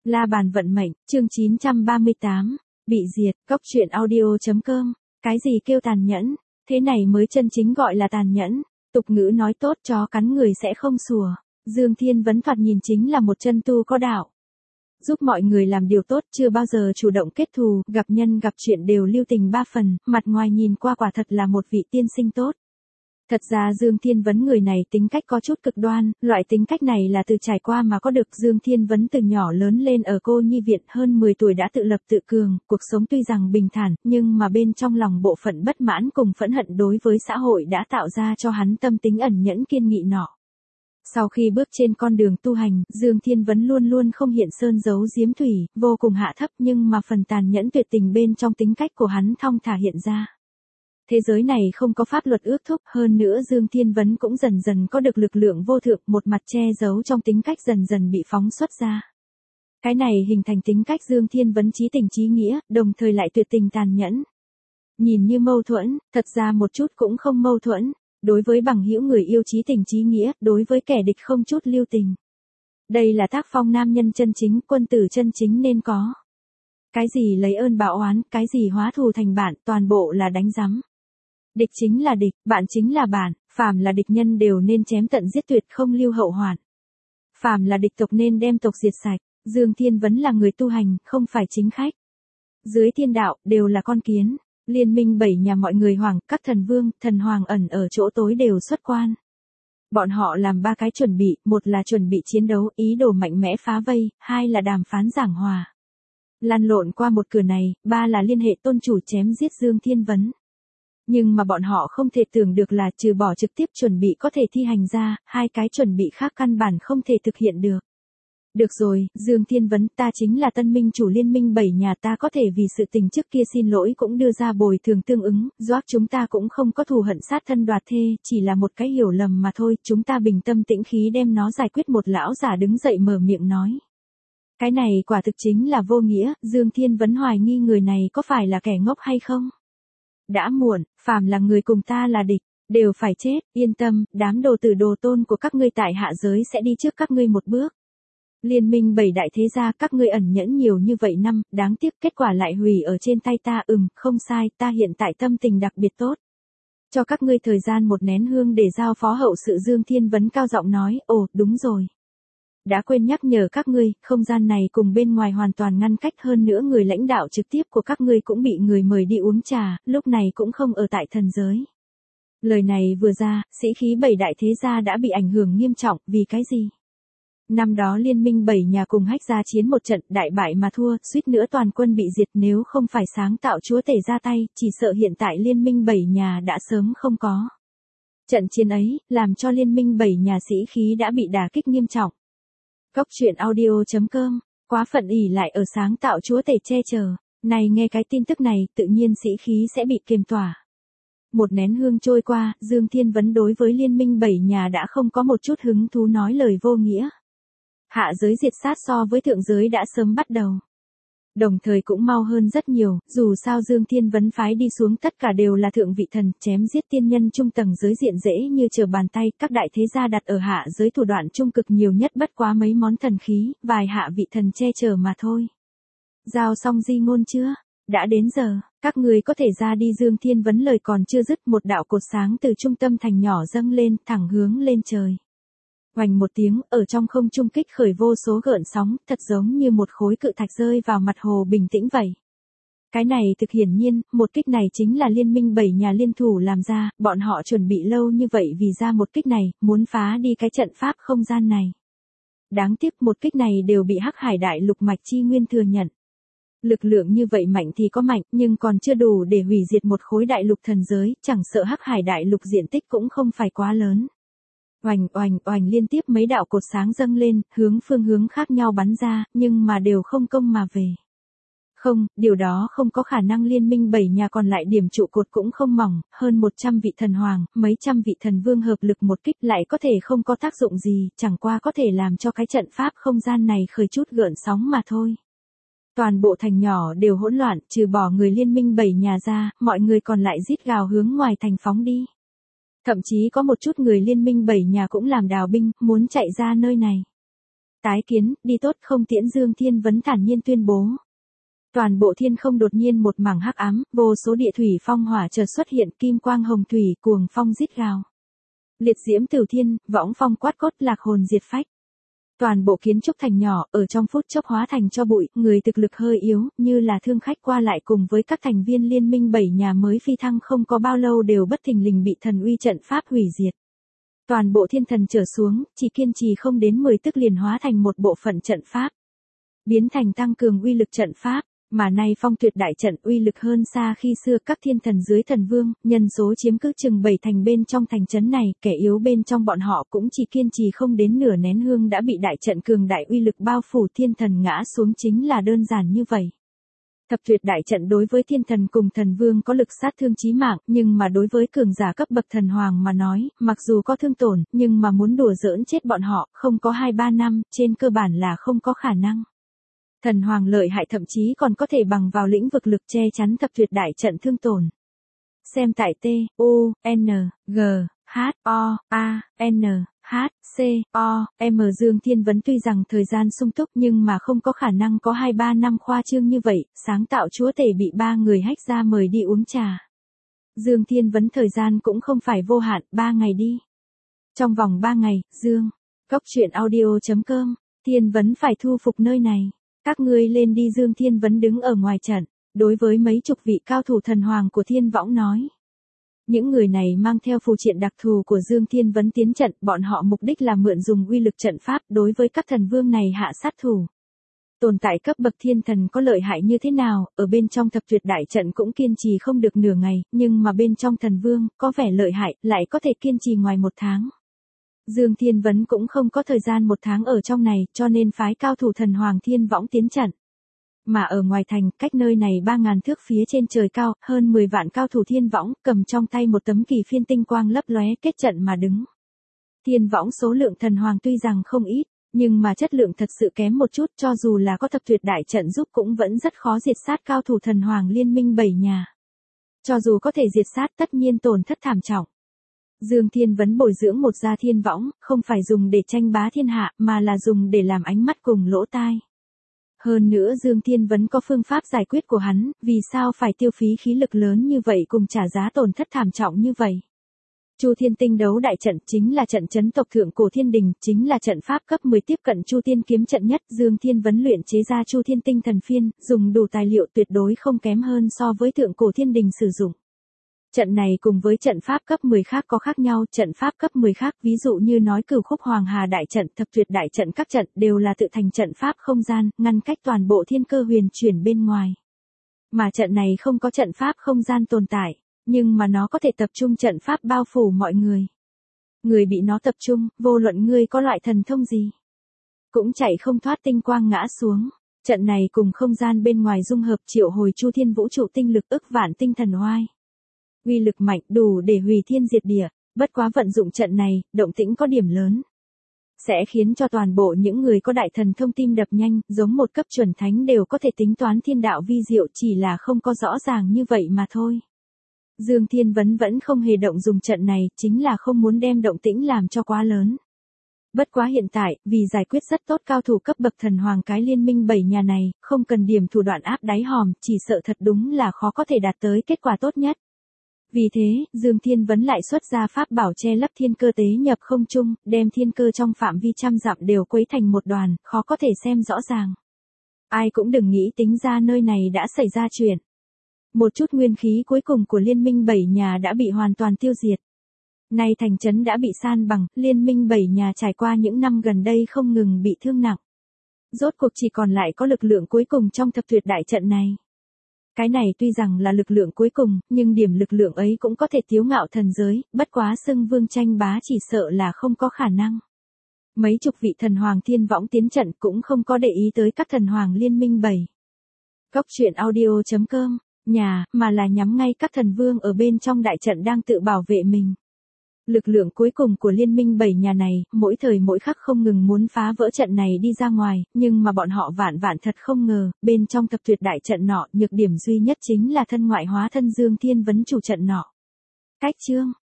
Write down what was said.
La bàn vận mệnh, chương 938, bị diệt, góc truyện audio.com, cái gì kêu tàn nhẫn, thế này mới chân chính gọi là tàn nhẫn, tục ngữ nói tốt chó cắn người sẽ không sủa, Dương Thiên Vấn thoạt nhìn chính là một chân tu có đạo. Giúp mọi người làm điều tốt, chưa bao giờ chủ động kết thù, gặp nhân gặp chuyện đều lưu tình ba phần, mặt ngoài nhìn qua quả thật là một vị tiên sinh tốt. Thật ra Dương Thiên Vấn người này tính cách có chút cực đoan, loại tính cách này là từ trải qua mà có được. Dương Thiên Vấn từ nhỏ lớn lên ở cô nhi viện, hơn 10 tuổi đã tự lập tự cường, cuộc sống tuy rằng bình thản, nhưng mà bên trong lòng bộ phận bất mãn cùng phẫn hận đối với xã hội đã tạo ra cho hắn tâm tính ẩn nhẫn kiên nghị nọ. Sau khi bước trên con đường tu hành, Dương Thiên Vấn luôn luôn không hiện sơn giấu giếm thủy, vô cùng hạ thấp, nhưng mà phần tàn nhẫn tuyệt tình bên trong tính cách của hắn thong thả hiện ra. Thế giới này không có pháp luật ước thúc, hơn nữa Dương Thiên Vấn cũng dần dần có được lực lượng vô thượng, một mặt che giấu trong tính cách dần dần bị phóng xuất ra. Cái này hình thành tính cách Dương Thiên Vấn chí tình chí nghĩa, đồng thời lại tuyệt tình tàn nhẫn. Nhìn như mâu thuẫn, thật ra một chút cũng không mâu thuẫn, đối với bằng hữu người yêu chí tình chí nghĩa, đối với kẻ địch không chút lưu tình. Đây là tác phong nam nhân chân chính, quân tử chân chính nên có. Cái gì lấy ơn báo oán, cái gì hóa thù thành bạn, toàn bộ là đánh rắm. Địch chính là địch, bạn chính là bạn, phàm là địch nhân đều nên chém tận giết tuyệt không lưu hậu hoạn. Phàm là địch tộc nên đem tộc diệt sạch, Dương Thiên Vấn là người tu hành, không phải chính khách. Dưới thiên đạo, đều là con kiến, liên minh 7 nhà mọi người hoàng, các thần vương, thần hoàng ẩn ở chỗ tối đều xuất quan. Bọn họ làm 3 cái chuẩn bị, một là chuẩn bị chiến đấu, ý đồ mạnh mẽ phá vây, 2 là đàm phán giảng hòa. Lăn lộn qua một cửa này, 3 là liên hệ tôn chủ chém giết Dương Thiên Vấn. Nhưng mà bọn họ không thể tưởng được là trừ bỏ trực tiếp chuẩn bị có thể thi hành ra, 2 cái chuẩn bị khác căn bản không thể thực hiện được. Được rồi, Dương Thiên Vấn, ta chính là tân minh chủ liên minh 7 nhà, ta có thể vì sự tình trước kia xin lỗi cũng đưa ra bồi thường tương ứng, doác chúng ta cũng không có thù hận sát thân đoạt thê, chỉ là một cái hiểu lầm mà thôi, chúng ta bình tâm tĩnh khí đem nó giải quyết. Một lão giả đứng dậy mở miệng nói. Cái này quả thực chính là vô nghĩa, Dương Thiên Vấn hoài nghi người này có phải là kẻ ngốc hay không? Đã muộn, phàm là người cùng ta là địch, đều phải chết, yên tâm, đám đồ tử đồ tôn của các ngươi tại hạ giới sẽ đi trước các ngươi một bước. Liên minh 7 đại thế gia, các ngươi ẩn nhẫn nhiều như vậy năm, đáng tiếc kết quả lại hủy ở trên tay ta. Không sai, ta hiện tại tâm tình đặc biệt tốt. Cho các ngươi thời gian 1 nén hương để giao phó hậu sự. Dương Thiên Vấn cao giọng nói, ồ, đúng rồi. Đã quên nhắc nhở các ngươi, không gian này cùng bên ngoài hoàn toàn ngăn cách, hơn nữa người lãnh đạo trực tiếp của các ngươi cũng bị người mời đi uống trà, lúc này cũng không ở tại thần giới. Lời này vừa ra, sĩ khí 7 đại thế gia đã bị ảnh hưởng nghiêm trọng, vì cái gì? Năm đó liên minh 7 nhà cùng Hách gia chiến một trận, đại bại mà thua, suýt nữa toàn quân bị diệt, nếu không phải sáng tạo chúa tể ra tay, chỉ sợ hiện tại liên minh 7 nhà đã sớm không có. Trận chiến ấy, làm cho liên minh 7 nhà sĩ khí đã bị đả kích nghiêm trọng. Góc truyện audio.com, quá phận ỷ lại ở sáng tạo chúa tể che chở, này nghe cái tin tức này, tự nhiên sĩ khí sẽ bị kiềm tỏa. 1 nén hương trôi qua, Dương Thiên Vấn đối với liên minh 7 nhà đã không có một chút hứng thú nói lời vô nghĩa. Hạ giới diệt sát so với thượng giới đã sớm bắt đầu. Đồng thời cũng mau hơn rất nhiều, dù sao Dương Thiên Vấn phái đi xuống tất cả đều là thượng vị thần, chém giết tiên nhân trung tầng giới diện dễ như trở bàn tay, các đại thế gia đặt ở hạ giới thủ đoạn trung cực nhiều nhất bất quá mấy món thần khí, vài hạ vị thần che chở mà thôi. Giao xong di ngôn chưa? Đã đến giờ, các người có thể ra đi. Dương Thiên Vấn lời còn chưa dứt, một đạo cột sáng từ trung tâm thành nhỏ dâng lên, thẳng hướng lên trời. Oành một tiếng, ở trong không trung kích khởi vô số gợn sóng, thật giống như một khối cự thạch rơi vào mặt hồ bình tĩnh vậy. Cái này thực hiển nhiên, một kích này chính là liên minh 7 nhà liên thủ làm ra, bọn họ chuẩn bị lâu như vậy vì ra một kích này, muốn phá đi cái trận pháp không gian này. Đáng tiếc một kích này đều bị Hắc Hải Đại Lục Mạch Chi Nguyên thừa nhận. Lực lượng như vậy mạnh thì có mạnh, nhưng còn chưa đủ để hủy diệt một khối đại lục thần giới, chẳng sợ Hắc Hải Đại Lục diện tích cũng không phải quá lớn. Oành oành oành liên tiếp mấy đạo cột sáng dâng lên, phương hướng khác nhau bắn ra, nhưng mà đều không công mà về. Không, điều đó không có khả năng. Liên minh 7 nhà còn lại điểm trụ cột cũng không mỏng, hơn 100 vị thần hoàng, mấy trăm vị thần vương hợp lực một kích lại có thể không có tác dụng gì, chẳng qua có thể làm cho cái trận pháp không gian này khởi chút gợn sóng mà thôi. Toàn bộ thành nhỏ đều hỗn loạn, trừ bỏ người liên minh 7 nhà ra, mọi người còn lại rít gào hướng ngoài thành phóng đi. Thậm chí có một chút người liên minh 7 nhà cũng làm đào binh, muốn chạy ra nơi này. Tái kiến, đi tốt không tiễn Dương Thiên Vấn thản nhiên tuyên bố. Toàn bộ thiên không đột nhiên một mảng hắc ám, vô số địa thủy phong hỏa chợt xuất hiện, kim quang hồng thủy, cuồng phong rít gào. Liệt diễm từ thiên, võng phong quát cốt, lạc hồn diệt phách. Toàn bộ kiến trúc thành nhỏ, ở trong phút chốc hóa thành cho bụi, người thực lực hơi yếu, như là thương khách qua lại cùng với các thành viên liên minh 7 nhà mới phi thăng không có bao lâu đều bất thình lình bị thần uy trận pháp hủy diệt. Toàn bộ thiên thần trở xuống, chỉ kiên trì không đến 10 tức liền hóa thành một bộ phận trận pháp. Biến thành tăng cường uy lực trận pháp, mà nay phong tuyệt đại trận uy lực hơn xa khi xưa các thiên thần dưới thần vương, nhân số chiếm cứ chừng 7 thành bên trong thành trấn này, kẻ yếu bên trong bọn họ cũng chỉ kiên trì không đến nửa nén hương đã bị đại trận cường đại uy lực bao phủ, thiên thần ngã xuống chính là đơn giản như vậy. Thập tuyệt đại trận đối với thiên thần cùng thần vương có lực sát thương chí mạng, nhưng mà đối với cường giả cấp bậc thần hoàng mà nói, mặc dù có thương tổn, nhưng mà muốn đùa giỡn chết bọn họ, không có 2-3 năm, trên cơ bản là không có khả năng. Thần hoàng lợi hại thậm chí còn có thể bằng vào lĩnh vực lực che chắn thập tuyệt đại trận thương tổn. Xem tại T, U, N, G, H, O, A, N, H, C, O, M Dương Thiên Vấn tuy rằng thời gian sung túc nhưng mà không có khả năng có 2-3 năm khoa trương như vậy, sáng tạo chúa tể bị 3 người hách ra mời đi uống trà. Dương Thiên Vấn thời gian cũng không phải vô hạn, 3 ngày đi. Trong vòng 3 ngày, Dương, Cốc Truyện Audio.com, Thiên Vấn phải thu phục nơi này. Các ngươi lên đi. Dương Thiên Vấn đứng ở ngoài trận, đối với mấy chục vị cao thủ thần hoàng của Thiên Võng nói. Những người này mang theo phù triện đặc thù của Dương Thiên Vấn tiến trận, bọn họ mục đích là mượn dùng uy lực trận pháp đối với các thần vương này hạ sát thủ. Tồn tại cấp bậc thiên thần có lợi hại như thế nào, ở bên trong thập tuyệt đại trận cũng kiên trì không được nửa ngày, nhưng mà bên trong thần vương, có vẻ lợi hại, lại có thể kiên trì ngoài 1 tháng. Dương Thiên Vấn cũng không có thời gian 1 tháng ở trong này, cho nên phái cao thủ thần hoàng Thiên Võng tiến trận. Mà ở ngoài thành, cách nơi này 3.000 thước phía trên trời cao, hơn 10 vạn cao thủ Thiên Võng, cầm trong tay một tấm kỳ phiên tinh quang lấp lóe kết trận mà đứng. Thiên Võng số lượng thần hoàng tuy rằng không ít, nhưng mà chất lượng thật sự kém một chút, cho dù là có thập tuyệt đại trận giúp cũng vẫn rất khó diệt sát cao thủ thần hoàng liên minh 7 nhà. Cho dù có thể diệt sát tất nhiên tổn thất thảm trọng. Dương Thiên Vấn bồi dưỡng một gia Thiên Võng, không phải dùng để tranh bá thiên hạ, mà là dùng để làm ánh mắt cùng lỗ tai. Hơn nữa Dương Thiên Vấn có phương pháp giải quyết của hắn, vì sao phải tiêu phí khí lực lớn như vậy cùng trả giá tổn thất thảm trọng như vậy. Chu Thiên Tinh đấu đại trận chính là trận chấn tộc thượng cổ thiên đình, chính là trận pháp cấp 10 tiếp cận Chu Tiên kiếm trận nhất. Dương Thiên Vấn luyện chế ra Chu Thiên Tinh thần phiên, dùng đủ tài liệu tuyệt đối không kém hơn so với thượng cổ thiên đình sử dụng. Trận này cùng với trận pháp cấp 10 khác có khác nhau, trận pháp cấp 10 khác ví dụ như nói Cửu Khúc Hoàng Hà đại trận, thập tuyệt đại trận các trận đều là tự thành trận pháp không gian, ngăn cách toàn bộ thiên cơ huyền chuyển bên ngoài. Mà trận này không có trận pháp không gian tồn tại, nhưng mà nó có thể tập trung trận pháp bao phủ mọi người. Người bị nó tập trung, vô luận ngươi có loại thần thông gì, cũng chạy không thoát tinh quang ngã xuống. Trận này cùng không gian bên ngoài dung hợp triệu hồi Chu Thiên vũ trụ tinh lực ức vạn tinh thần oai. Uy lực mạnh đủ để hủy thiên diệt địa, bất quá vận dụng trận này, động tĩnh có điểm lớn. Sẽ khiến cho toàn bộ những người có đại thần thông tim đập nhanh, giống một cấp chuẩn thánh đều có thể tính toán thiên đạo vi diệu, chỉ là không có rõ ràng như vậy mà thôi. Dương Thiên Vấn vẫn không hề động dùng trận này, chính là không muốn đem động tĩnh làm cho quá lớn. Bất quá hiện tại, vì giải quyết rất tốt cao thủ cấp bậc thần hoàng cái liên minh 7 nhà này, không cần điểm thủ đoạn áp đáy hòm, chỉ sợ thật đúng là khó có thể đạt tới kết quả tốt nhất. Vì thế, Dương Thiên Vấn lại xuất ra pháp bảo che lấp thiên cơ tế nhập không trung, đem thiên cơ trong phạm vi trăm dặm đều quấy thành một đoàn, khó có thể xem rõ ràng. Ai cũng đừng nghĩ tính ra nơi này đã xảy ra chuyện. Một chút nguyên khí cuối cùng của liên minh 7 nhà đã bị hoàn toàn tiêu diệt. Nay thành trấn đã bị san bằng, liên minh 7 nhà trải qua những năm gần đây không ngừng bị thương nặng. Rốt cuộc chỉ còn lại có lực lượng cuối cùng trong thập tuyệt đại trận này. Cái này tuy rằng là lực lượng cuối cùng, nhưng điểm lực lượng ấy cũng có thể tiếu ngạo thần giới, bất quá xưng vương tranh bá chỉ sợ là không có khả năng. Mấy chục vị thần hoàng Thiên Võng tiến trận cũng không có để ý tới các thần hoàng liên minh 7. Cốc Truyện Audio.com, nhà, mà là nhắm ngay các thần vương ở bên trong đại trận đang tự bảo vệ mình. Lực lượng cuối cùng của liên minh 7 nhà này, mỗi thời mỗi khắc không ngừng muốn phá vỡ trận này đi ra ngoài, nhưng mà bọn họ vạn thật không ngờ, bên trong thập tuyệt đại trận nọ, nhược điểm duy nhất chính là thân ngoại hóa thân Dương Thiên Vấn chủ trận nọ. Cách chương